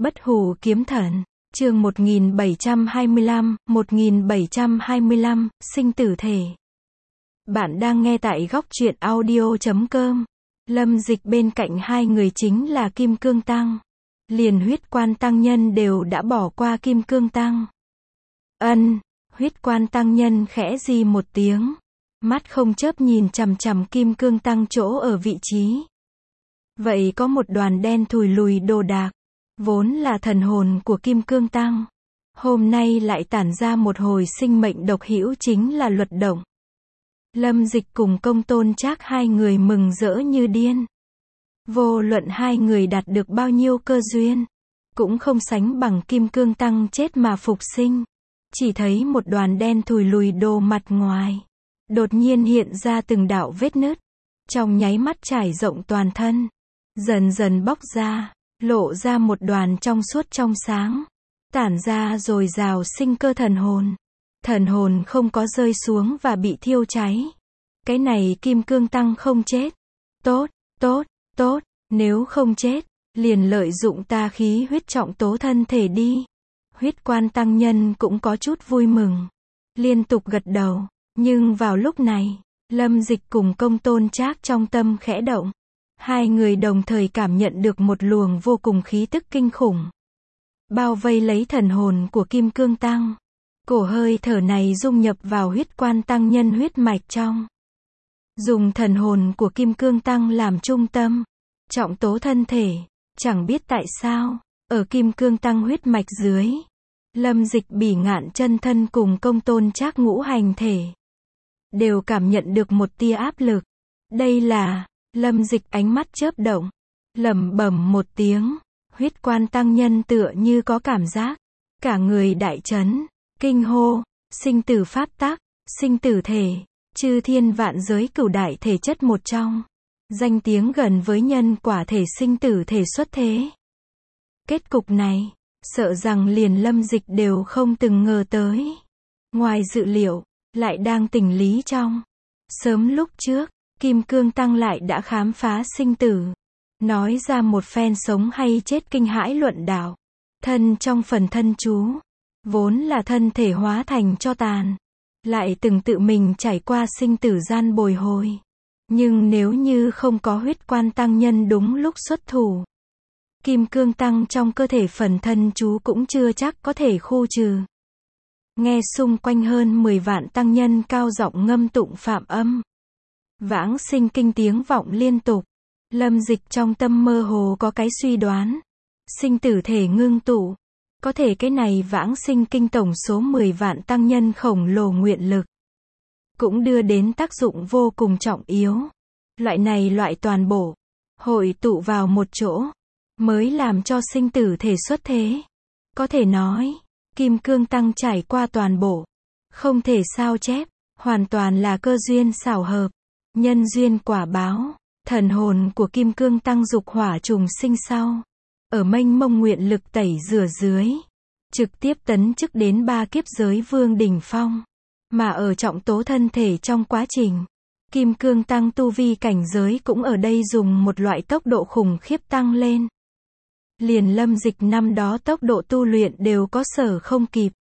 Bất hủ kiếm thần, chương 1725, sinh tử thể. Bạn đang nghe tại góc truyện audio.com. Lâm Dịch bên cạnh hai người chính là Kim Cương Tăng. Liền Huyết Quan Tăng Nhân đều đã bỏ qua Kim Cương Tăng. Huyết Quan Tăng Nhân khẽ di một tiếng. Mắt không chớp nhìn chằm chằm Kim Cương Tăng chỗ ở vị trí. Vậy có một đoàn đen thùi lùi đồ đạc. Vốn là thần hồn của Kim Cương Tăng. Hôm nay lại tản ra một hồi sinh mệnh độc hữu, chính là luật động. Lâm Dịch cùng Công Tôn Trác hai người mừng rỡ như điên. Vô luận hai người đạt được bao nhiêu cơ duyên, cũng không sánh bằng Kim Cương Tăng chết mà phục sinh. Chỉ thấy một đoàn đen thùi lùi đồ mặt ngoài. Đột nhiên hiện ra từng đạo vết nứt. Trong nháy mắt trải rộng toàn thân. Dần dần bóc ra. Lộ ra một đoàn trong suốt trong sáng. Tản ra dồi dào sinh cơ thần hồn. Thần hồn không có rơi xuống và bị thiêu cháy. Cái này Kim Cương Tăng không chết. Tốt, nếu không chết, liền lợi dụng ta khí huyết trọng tố thân thể đi. Huyết Quan Tăng Nhân cũng có chút vui mừng. Liên tục gật đầu. Nhưng vào lúc này, Lâm Dịch cùng Công Tôn Trác trong tâm khẽ động. Hai người đồng thời cảm nhận được một luồng vô cùng khí tức kinh khủng. Bao vây lấy thần hồn của Kim Cương Tăng. Cổ hơi thở này dung nhập vào Huyết Quan Tăng Nhân huyết mạch trong. Dùng thần hồn của Kim Cương Tăng làm trung tâm. Trọng tố thân thể. Chẳng biết tại sao, ở Kim Cương Tăng huyết mạch dưới. Lâm Dịch Bỉ Ngạn chân thân cùng Công Tôn Trác ngũ hành thể. Đều cảm nhận được một tia áp lực. Đây là... Lâm Dịch ánh mắt chớp động, lẩm bẩm một tiếng. Huyết Quan Tăng Nhân tựa như có cảm giác, cả người đại chấn, kinh hô, sinh tử pháp tắc, sinh tử thể, chư thiên vạn giới cửu đại thể chất một trong, danh tiếng gần với nhân quả thể sinh tử thể xuất thế. Kết cục này, sợ rằng liền Lâm Dịch đều không từng ngờ tới. Ngoài dự liệu, lại đang tình lý trong. Sớm lúc trước, Kim Cương Tăng lại đã khám phá sinh tử. Nói ra một phen sống hay chết kinh hãi luận đạo. Thân trong phần thân chú. Vốn là thân thể hóa thành tro tàn. Lại từng tự mình trải qua sinh tử gian bồi hồi. Nhưng nếu như không có Huyết Quan Tăng Nhân đúng lúc xuất thủ. Kim Cương Tăng trong cơ thể phần thân chú cũng chưa chắc có thể khu trừ. Nghe xung quanh hơn 10 vạn tăng nhân cao giọng ngâm tụng phạm âm. Vãng sinh kinh tiếng vọng liên tục. Lâm Dịch trong tâm mơ hồ có cái suy đoán. Sinh tử thể ngưng tụ. Có thể cái này vãng sinh kinh tổng số 10 vạn tăng nhân khổng lồ nguyện lực. Cũng đưa đến tác dụng vô cùng trọng yếu. Loại này loại toàn bộ. Hội tụ vào một chỗ. Mới làm cho sinh tử thể xuất thế. Có thể nói. Kim Cương Tăng trải qua toàn bộ. Không thể sao chép. Hoàn toàn là cơ duyên xảo hợp. Nhân duyên quả báo, thần hồn của Kim Cương Tăng dục hỏa trùng sinh sau. Ở mênh mông nguyện lực tẩy rửa dưới. Trực tiếp tấn chức đến 3 kiếp giới vương đỉnh phong. Mà ở trọng tố thân thể trong quá trình. Kim Cương Tăng tu vi cảnh giới cũng ở đây dùng một loại tốc độ khủng khiếp tăng lên. Liền Lâm Dịch năm đó tốc độ tu luyện đều có sở không kịp.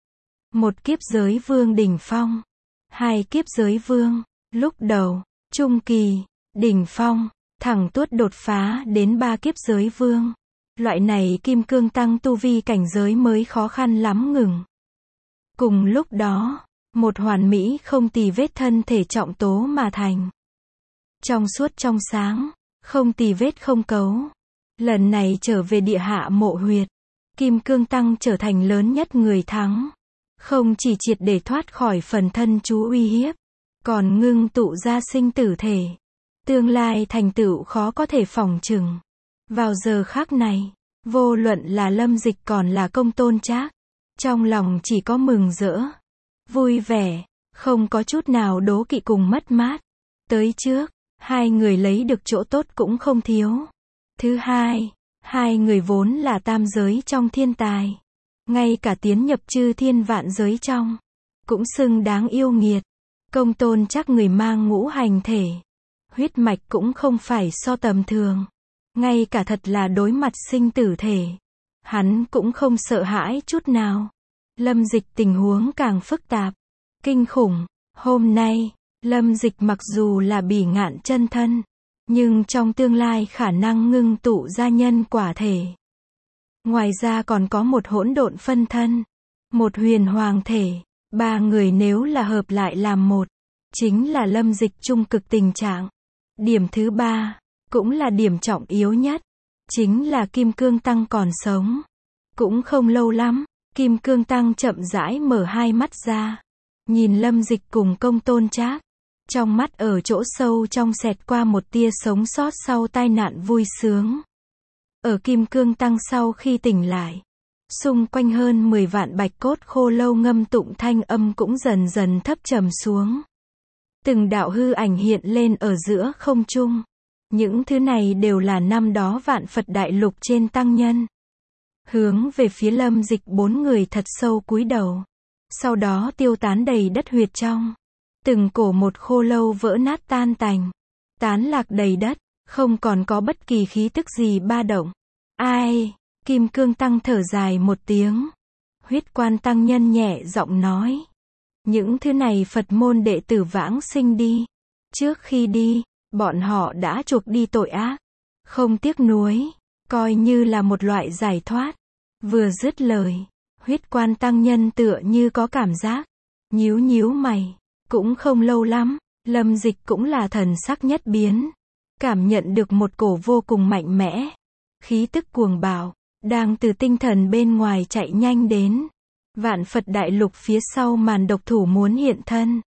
1 kiếp giới vương đỉnh phong. 2 kiếp giới vương. Lúc đầu, trung kỳ, đỉnh phong, thẳng tuốt đột phá đến 3 kiếp giới vương. Loại này Kim Cương Tăng tu vi cảnh giới mới khó khăn lắm ngừng. Cùng lúc đó, một hoàn mỹ không tì vết thân thể trọng tố mà thành. Trong suốt trong sáng, không tì vết không cấu. Lần này trở về địa hạ mộ huyệt. Kim Cương Tăng trở thành lớn nhất người thắng. Không chỉ triệt để thoát khỏi phần thân chú uy hiếp. Còn ngưng tụ ra sinh tử thể. Tương lai thành tựu khó có thể phỏng chừng. Vào giờ khắc này, vô luận là Lâm Dịch còn là Công Tôn Trác. Trong lòng chỉ có mừng rỡ. Vui vẻ, không có chút nào đố kỵ cùng mất mát. Tới trước, hai người lấy được chỗ tốt cũng không thiếu. Thứ hai, hai người vốn là tam giới trong thiên tài. Ngay cả tiến nhập chư thiên vạn giới trong. Cũng xứng đáng yêu nghiệt. Công Tôn Trác người mang ngũ hành thể. Huyết mạch cũng không phải so tầm thường. Ngay cả thật là đối mặt sinh tử thể. Hắn cũng không sợ hãi chút nào. Lâm Dịch tình huống càng phức tạp, kinh khủng. Hôm nay, Lâm Dịch mặc dù là bỉ ngạn chân thân, nhưng trong tương lai khả năng ngưng tụ ra nhân quả thể. Ngoài ra còn có một hỗn độn phân thân, một huyền hoàng thể, ba người nếu là hợp lại làm một, chính là Lâm Dịch trung cực tình trạng. Điểm thứ ba, cũng là điểm trọng yếu nhất, chính là Kim Cương Tăng còn sống. Cũng không lâu lắm, Kim Cương Tăng chậm rãi mở hai mắt ra, nhìn Lâm Dịch cùng Công Tôn Trác. Trong mắt ở chỗ sâu trong xẹt qua một tia sống sót sau tai nạn vui sướng. Ở Kim Cương Tăng sau khi tỉnh lại, xung quanh hơn 10 vạn bạch cốt khô lâu ngâm tụng thanh âm cũng dần dần thấp trầm xuống. Từng đạo hư ảnh hiện lên ở giữa không trung. Những thứ này đều là năm đó Vạn Phật Đại Lục trên tăng nhân. Hướng về phía Lâm Dịch bốn người thật sâu cúi đầu. Sau đó tiêu tán đầy đất huyệt trong. Từng cổ một khô lâu vỡ nát tan tành. Tán lạc đầy đất, không còn có bất kỳ khí tức gì ba động. Ai? Kim Cương Tăng thở dài một tiếng. Huyết Quan Tăng nhân nhẹ giọng nói. Những thứ này Phật môn đệ tử vãng sinh đi. Trước khi đi, bọn họ đã chuộc đi tội ác. Không tiếc nuối, coi như là một loại giải thoát. Vừa dứt lời, Huyết Quan Tăng nhân tựa như có cảm giác. Nhíu nhíu mày. Cũng không lâu lắm, Lâm Dịch cũng là thần sắc nhất biến. Cảm nhận được một cổ vô cùng mạnh mẽ. Khí tức cuồng bạo, đang từ tinh thần bên ngoài chạy nhanh đến. Vạn Phật Đại Lục phía sau màn độc thủ muốn hiện thân.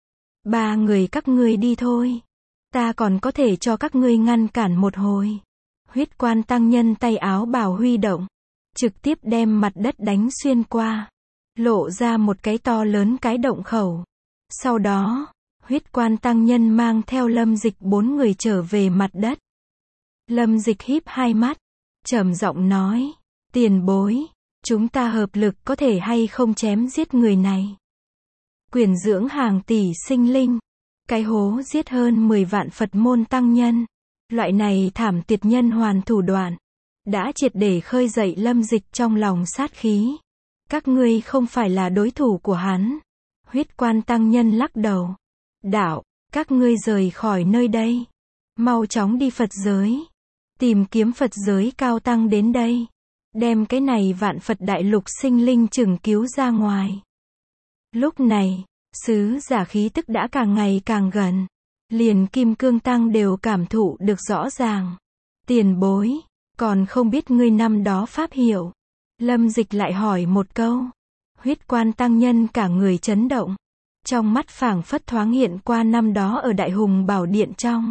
Ba người các ngươi đi thôi. Ta còn có thể cho các ngươi ngăn cản một hồi. Huyết Quan Tăng nhân tay áo bào huy động. Trực tiếp đem mặt đất đánh xuyên qua. Lộ ra một cái to lớn cái động khẩu. Sau đó, Huyết Quan Tăng nhân mang theo Lâm Dịch bốn người trở về mặt đất. Lâm Dịch híp hai mắt, trầm giọng nói, tiền bối, chúng ta hợp lực có thể hay không chém giết người này. Quyền dưỡng hàng tỷ sinh linh, cái hố giết hơn 10 vạn Phật môn tăng nhân. Loại này thảm tiệt nhân hoàn thủ đoạn, đã triệt để khơi dậy Lâm Dịch trong lòng sát khí. Các ngươi không phải là đối thủ của hắn. Huyết Quan Tăng nhân lắc đầu. Đạo, các ngươi rời khỏi nơi đây. Mau chóng đi Phật giới. Tìm kiếm Phật giới cao tăng đến đây. Đem cái này Vạn Phật Đại Lục sinh linh chừng cứu ra ngoài. Lúc này, sứ giả khí tức đã càng ngày càng gần. Liền Kim Cương Tăng đều cảm thụ được rõ ràng. Tiền bối, còn không biết ngươi năm đó pháp hiệu. Lâm Dịch lại hỏi một câu. Huyết Quan Tăng nhân cả người chấn động. Trong mắt phảng phất thoáng hiện qua năm đó ở Đại Hùng Bảo Điện trong.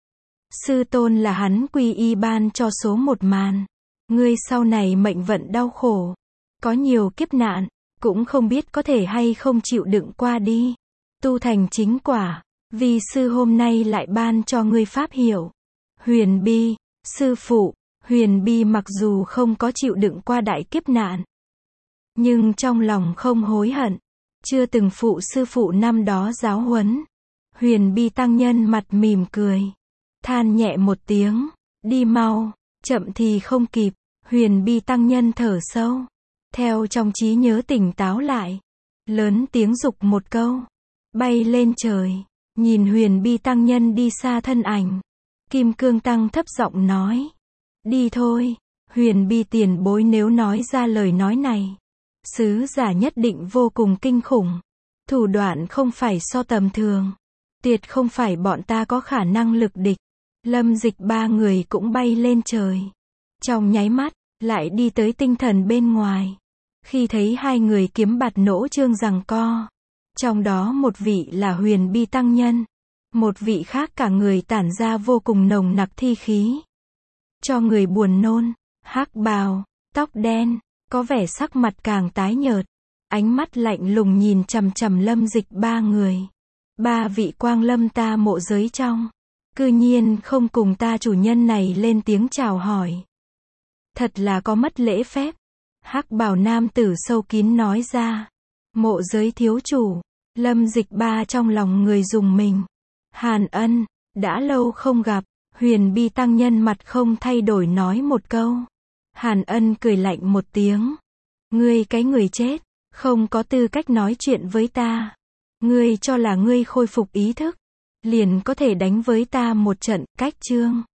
Sư tôn là hắn quy y ban cho số một màn. Ngươi sau này mệnh vận đau khổ. Có nhiều kiếp nạn, cũng không biết có thể hay không chịu đựng qua đi. Tu thành chính quả, vì sư hôm nay lại ban cho ngươi pháp hiệu. Huyền Bi, sư phụ, Huyền Bi mặc dù không có chịu đựng qua đại kiếp nạn. Nhưng trong lòng không hối hận, chưa từng phụ sư phụ năm đó giáo huấn. Huyền Bi Tăng nhân mặt mỉm cười, than nhẹ một tiếng, đi mau, chậm thì không kịp. Huyền Bi Tăng nhân thở sâu, theo trong trí nhớ tỉnh táo lại, lớn tiếng dục một câu, bay lên trời, nhìn Huyền Bi Tăng nhân đi xa thân ảnh. Kim Cương Tăng thấp giọng nói, đi thôi. Huyền Bi tiền bối nếu nói ra lời nói này, sứ giả nhất định vô cùng kinh khủng. Thủ đoạn không phải so tầm thường. Tuyệt không phải bọn ta có khả năng lực địch. Lâm Dịch ba người cũng bay lên trời. Trong nháy mắt, lại đi tới tinh thần bên ngoài. Khi thấy hai người kiếm bạt nỗ trương giằng co. Trong đó một vị là Huyền Bi Tăng nhân. Một vị khác cả người tản ra vô cùng nồng nặc thi khí. Cho người buồn nôn, hắc bào, tóc đen, có vẻ sắc mặt càng tái nhợt. Ánh mắt lạnh lùng nhìn chằm chằm Lâm Dịch ba người. Ba vị quang lâm ta mộ giới trong. Cư nhiên không cùng ta chủ nhân này lên tiếng chào hỏi. Thật là có mất lễ phép. Hắc bào nam tử sâu kín nói ra. Mộ giới thiếu chủ. Lâm Dịch ba trong lòng người dùng mình. Hàn Ân, đã lâu không gặp. Huyền Bi Tăng nhân mặt không thay đổi nói một câu. Hàn Ân cười lạnh một tiếng. Ngươi cái người chết, không có tư cách nói chuyện với ta. Ngươi cho là ngươi khôi phục ý thức, liền có thể đánh với ta một trận, cách chương.